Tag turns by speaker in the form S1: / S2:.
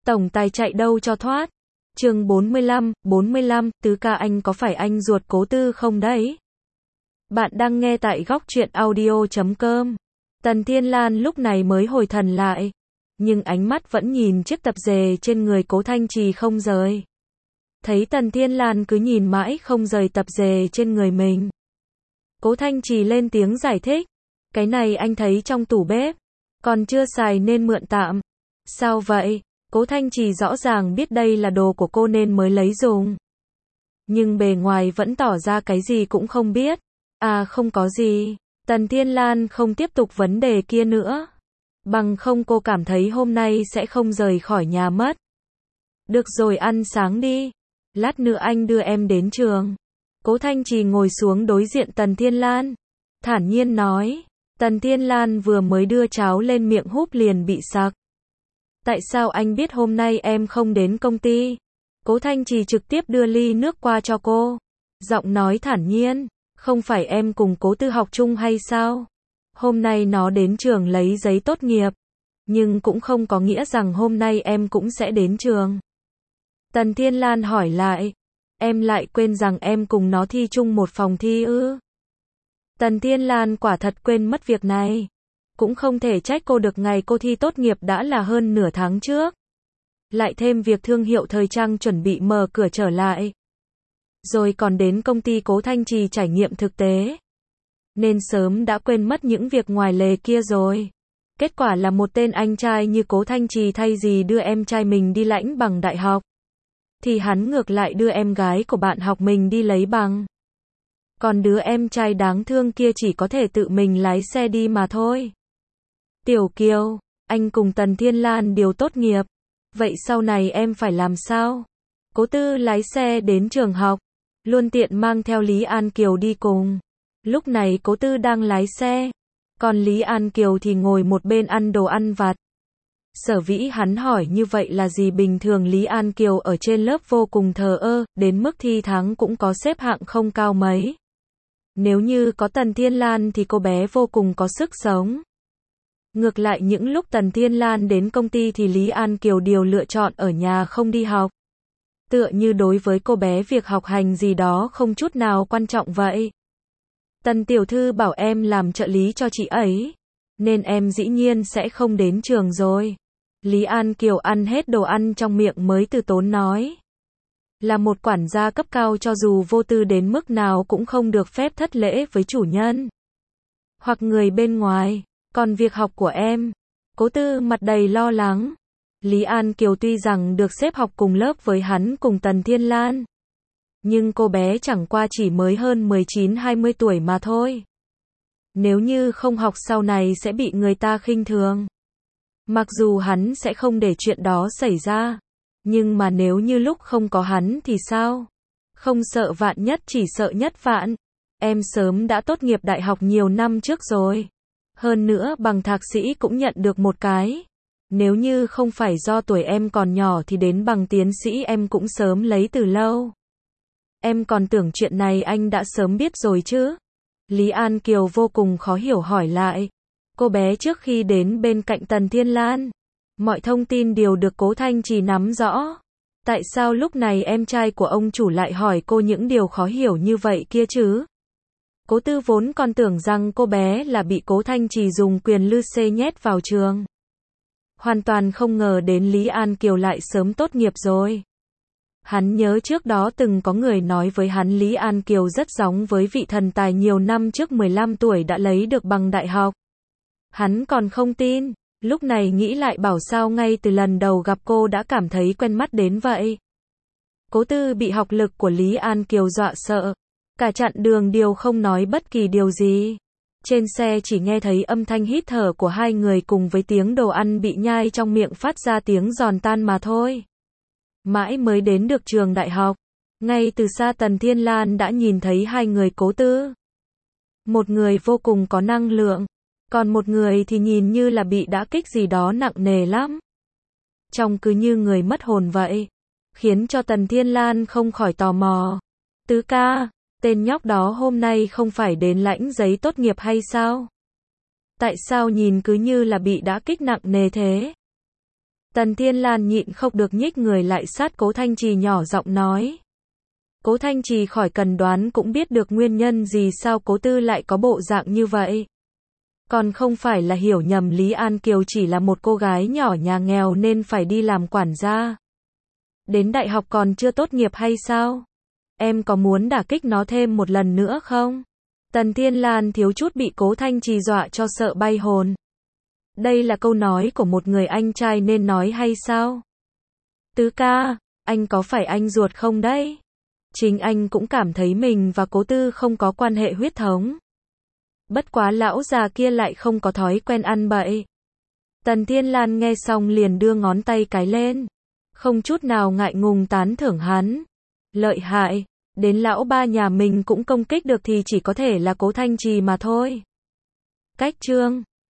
S1: Tổng tài chạy đâu cho thoát. Chương 45, Tứ ca anh có phải anh ruột Cố Tư không đấy? Bạn đang nghe tại góc truyện audio.com. Tần Thiên Lan lúc này mới hồi thần lại, nhưng ánh mắt vẫn nhìn chiếc tập dề trên người Cố Thanh Trì không rời. Thấy Tần Thiên Lan cứ nhìn mãi không rời tập dề trên người mình, Cố Thanh Trì lên tiếng giải thích. Cái này anh thấy trong tủ bếp, còn chưa xài nên mượn tạm. Sao vậy? Cố Thanh Trì rõ ràng biết đây là đồ của cô nên mới lấy dùng, nhưng bề ngoài vẫn tỏ ra cái gì cũng không biết. À không có gì. Tần Thiên Lan không tiếp tục vấn đề kia nữa. Bằng không cô cảm thấy hôm nay sẽ không rời khỏi nhà mất. Được rồi, ăn sáng đi. Lát nữa anh đưa em đến trường. Cố Thanh Trì ngồi xuống đối diện Tần Thiên Lan, thản nhiên nói. Tần Thiên Lan vừa mới đưa cháo lên miệng húp liền bị sặc. Tại sao anh biết hôm nay em không đến công ty? Cố Thanh Trì trực tiếp đưa ly nước qua cho cô, giọng nói thản nhiên. Không phải em cùng Cố Tư học chung hay sao? Hôm nay nó đến trường lấy giấy tốt nghiệp, nhưng cũng không có nghĩa rằng hôm nay em cũng sẽ đến trường. Tần Thiên Lan hỏi lại. Em lại quên rằng em cùng nó thi chung một phòng thi ư? Tần Thiên Lan quả thật quên mất việc này. Cũng không thể trách cô được, ngày cô thi tốt nghiệp đã là hơn nửa tháng trước. Lại thêm việc thương hiệu thời trang chuẩn bị mở cửa trở lại. Rồi còn đến công ty Cố Thanh Trì trải nghiệm thực tế. Nên sớm đã quên mất những việc ngoài lề kia rồi. Kết quả là một tên anh trai như Cố Thanh Trì thay gì đưa em trai mình đi lãnh bằng đại học, thì hắn ngược lại đưa em gái của bạn học mình đi lấy bằng. Còn đứa em trai đáng thương kia chỉ có thể tự mình lái xe đi mà thôi. Tiểu Kiều, anh cùng Tần Thiên Lan đều tốt nghiệp. Vậy sau này em phải làm sao? Cố Tư lái xe đến trường học, luôn tiện mang theo Lý An Kiều đi cùng. Lúc này Cố Tư đang lái xe, còn Lý An Kiều thì ngồi một bên ăn đồ ăn vặt. Sở vĩ hắn hỏi như vậy là gì? Bình thường Lý An Kiều ở trên lớp vô cùng thờ ơ, đến mức thi tháng cũng có xếp hạng không cao mấy. Nếu như có Tần Thiên Lan thì cô bé vô cùng có sức sống. Ngược lại những lúc Tần Thiên Lan đến công ty thì Lý An Kiều đều lựa chọn ở nhà không đi học. Tựa như đối với cô bé việc học hành gì đó không chút nào quan trọng vậy. Tần tiểu thư bảo em làm trợ lý cho chị ấy, nên em dĩ nhiên sẽ không đến trường rồi. Lý An Kiều ăn hết đồ ăn trong miệng mới từ tốn nói. Là một quản gia cấp cao cho dù vô tư đến mức nào cũng không được phép thất lễ với chủ nhân hoặc người bên ngoài. Còn việc học của em? Cố Tư mặt đầy lo lắng. Lý An Kiều tuy rằng được xếp học cùng lớp với hắn cùng Tần Thiên Lan, nhưng cô bé chẳng qua chỉ mới hơn 19-20 tuổi mà thôi. Nếu như không học sau này sẽ bị người ta khinh thường. Mặc dù hắn sẽ không để chuyện đó xảy ra, nhưng mà nếu như lúc không có hắn thì sao? Không sợ vạn nhất chỉ sợ nhất vạn. Em sớm đã tốt nghiệp đại học nhiều năm trước rồi. Hơn nữa bằng thạc sĩ cũng nhận được một cái. Nếu như không phải do tuổi em còn nhỏ thì đến bằng tiến sĩ em cũng sớm lấy từ lâu. Em còn tưởng chuyện này anh đã sớm biết rồi chứ? Lý An Kiều vô cùng khó hiểu hỏi lại. Cô bé trước khi đến bên cạnh Tần Thiên Lan, mọi thông tin đều được Cố Thanh Trì nắm rõ. Tại sao lúc này em trai của ông chủ lại hỏi cô những điều khó hiểu như vậy kia chứ? Cố Tư vốn còn tưởng rằng cô bé là bị Cố Thanh Trì dùng quyền lư xê nhét vào trường. Hoàn toàn không ngờ đến Lý An Kiều lại sớm tốt nghiệp rồi. Hắn nhớ trước đó từng có người nói với hắn Lý An Kiều rất giống với vị thần tài nhiều năm trước 15 tuổi đã lấy được bằng đại học. Hắn còn không tin, lúc này nghĩ lại bảo sao ngay từ lần đầu gặp cô đã cảm thấy quen mắt đến vậy. Cố Tư bị học lực của Lý An Kiều dọa sợ. Cả chặng đường đều không nói bất kỳ điều gì. Trên xe chỉ nghe thấy âm thanh hít thở của hai người cùng với tiếng đồ ăn bị nhai trong miệng phát ra tiếng giòn tan mà thôi. Mãi mới đến được trường đại học. Ngay từ xa Tần Thiên Lan đã nhìn thấy hai người Cố Tư. Một người vô cùng có năng lượng, còn một người thì nhìn như là bị đả kích gì đó nặng nề lắm. Trông cứ như người mất hồn vậy. Khiến cho Tần Thiên Lan không khỏi tò mò. Tứ ca, tên nhóc đó hôm nay không phải đến lãnh giấy tốt nghiệp hay sao? Tại sao nhìn cứ như là bị đả kích nặng nề thế? Tần Thiên Lan nhịn không được nhích người lại sát Cố Thanh Trì nhỏ giọng nói. Cố Thanh Trì khỏi cần đoán cũng biết được nguyên nhân gì sao Cố Tư lại có bộ dạng như vậy. Còn không phải là hiểu nhầm Lý An Kiều chỉ là một cô gái nhỏ nhà nghèo nên phải đi làm quản gia. Đến đại học còn chưa tốt nghiệp hay sao? Em có muốn đả kích nó thêm một lần nữa không? Tần Thiên Lan thiếu chút bị Cố Thanh Trì dọa cho sợ bay hồn. Đây là câu nói của một người anh trai nên nói hay sao? Tứ ca, anh có phải anh ruột không đấy? Chính anh cũng cảm thấy mình và Cố Tư không có quan hệ huyết thống. Bất quá lão già kia lại không có thói quen ăn bậy. Tần Thiên Lan nghe xong liền đưa ngón tay cái lên. Không chút nào ngại ngùng tán thưởng hắn. Lợi hại, đến lão ba nhà mình cũng công kích được thì chỉ có thể là Cố Thanh Trì mà thôi. Cách chương